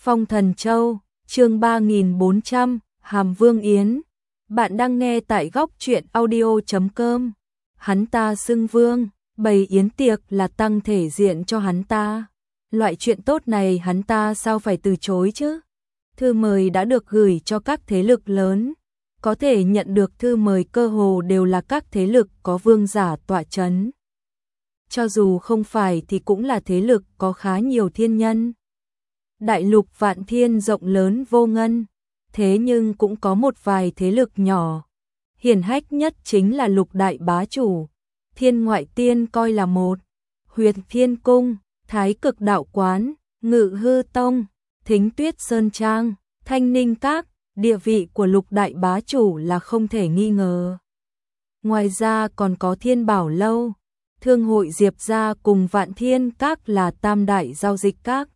Phong Thần Châu, chương 3400, Hàm Vương Yến. Bạn đang nghe tại góc truyện audio.com. Hắn ta xưng vương, bày yến tiệc là tăng thể diện cho hắn ta. Loại chuyện tốt này hắn ta sao phải từ chối chứ? Thư mời đã được gửi cho các thế lực lớn. Có thể nhận được thư mời cơ hồ đều là các thế lực có vương giả tọa chấn. Cho dù không phải thì cũng là thế lực có khá nhiều thiên nhân. Đại lục vạn thiên rộng lớn vô ngân, thế nhưng cũng có một vài thế lực nhỏ. Hiển hách nhất chính là lục đại bá chủ, Thiên Ngoại Tiên coi là một, Huyệt Thiên Cung, Thái Cực Đạo Quán, Ngự Hư Tông, Thính Tuyết Sơn Trang, Thanh Ninh Các, địa vị của lục đại bá chủ là không thể nghi ngờ. Ngoài ra còn có Thiên Bảo Lâu, Thương hội Diệp gia cùng Vạn Thiên Các là tam đại giao dịch các.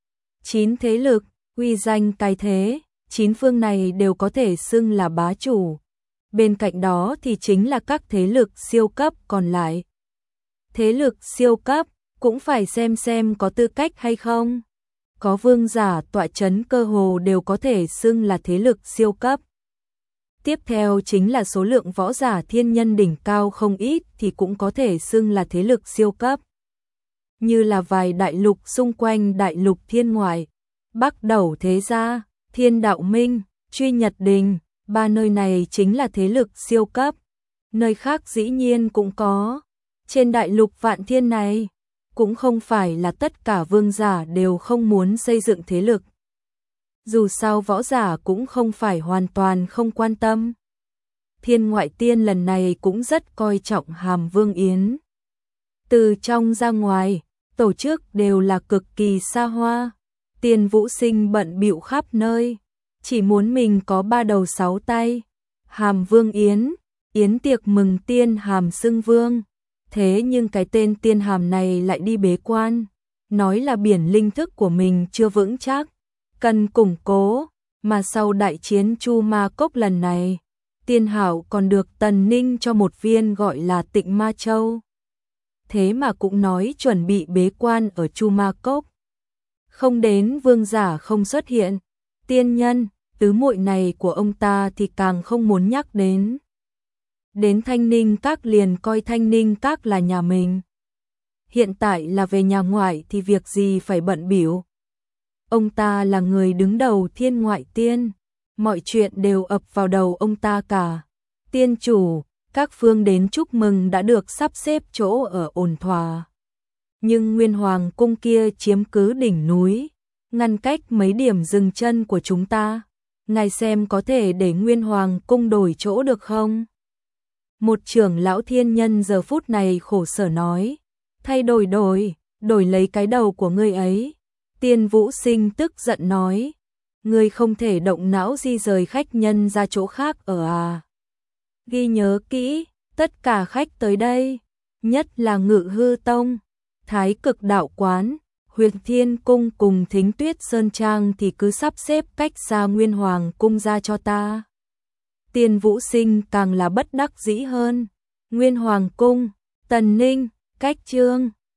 9 thế lực, uy danh cái thế, 9 phương này đều có thể xưng là bá chủ. Bên cạnh đó thì chính là các thế lực siêu cấp còn lại. Thế lực siêu cấp cũng phải xem có tư cách hay không. Có vương giả tọa chấn cơ hồ đều có thể xưng là thế lực siêu cấp. Tiếp theo chính là số lượng võ giả thiên nhân đỉnh cao không ít thì cũng có thể xưng là thế lực siêu cấp. Như là vài đại lục xung quanh đại lục thiên ngoại, Bắc Đẩu Thế Gia, Thiên Đạo Minh, Truy Nhật Đình, ba nơi này chính là thế lực siêu cấp. Nơi khác dĩ nhiên cũng có. Trên đại lục vạn thiên này, cũng không phải là tất cả vương giả đều không muốn xây dựng thế lực. Dù sao võ giả cũng không phải hoàn toàn không quan tâm. Thiên Ngoại Tiên lần này cũng rất coi trọng Hàm Vương Yến. Từ trong ra ngoài, tổ chức đều là cực kỳ xa hoa. Tiền Vũ Sinh bận bịu khắp nơi, chỉ muốn mình có 3 đầu 6 tay. Hàm Vương Yến, yến tiệc mừng Tiên Hàm xưng vương. Thế nhưng cái tên Tiên Hàm này lại đi bế quan, nói là biển linh thức của mình chưa vững chắc, cần củng cố, mà sau đại chiến Chu Ma Cốc lần này, Tiên Hảo còn được Tần Ninh cho một viên gọi là Tịnh Ma Châu. Thế mà cũng nói chuẩn bị bế quan ở Chu Ma Cốc. Không đến vương giả không xuất hiện, tiên nhân, tứ muội này của ông ta thì càng không muốn nhắc đến. Đến Thanh Ninh Các liền coi Thanh Ninh Các là nhà mình. Hiện tại là về nhà ngoại thì việc gì phải bận bịu. Ông ta là người đứng đầu Thiên Ngoại Tiên, mọi chuyện đều ập vào đầu ông ta cả. Tiên chủ, các phương đến chúc mừng đã được sắp xếp chỗ ở ổn thỏa. Nhưng Nguyên Hoàng cung kia chiếm cứ đỉnh núi, ngăn cách mấy điểm dừng chân của chúng ta. Ngài xem có thể để Nguyên Hoàng cung đổi chỗ được không? Một trưởng lão thiên nhân giờ phút này khổ sở nói. Thay đổi lấy cái đầu của ngươi ấy. Tiên Vũ Sinh tức giận nói. Ngươi không thể động não di rời khách nhân ra chỗ khác ở à? Ghi nhớ kỹ, tất cả khách tới đây, nhất là Ngự Hư Tông, Thái Cực Đạo Quán, Huyệt Thiên Cung cùng Thính Tuyết Sơn Trang thì cứ sắp xếp cách xa Nguyên Hoàng cung ra cho ta. Tiên Vũ Sinh càng là bất đắc dĩ hơn. Nguyên Hoàng cung, Tần Ninh, Cách Trương,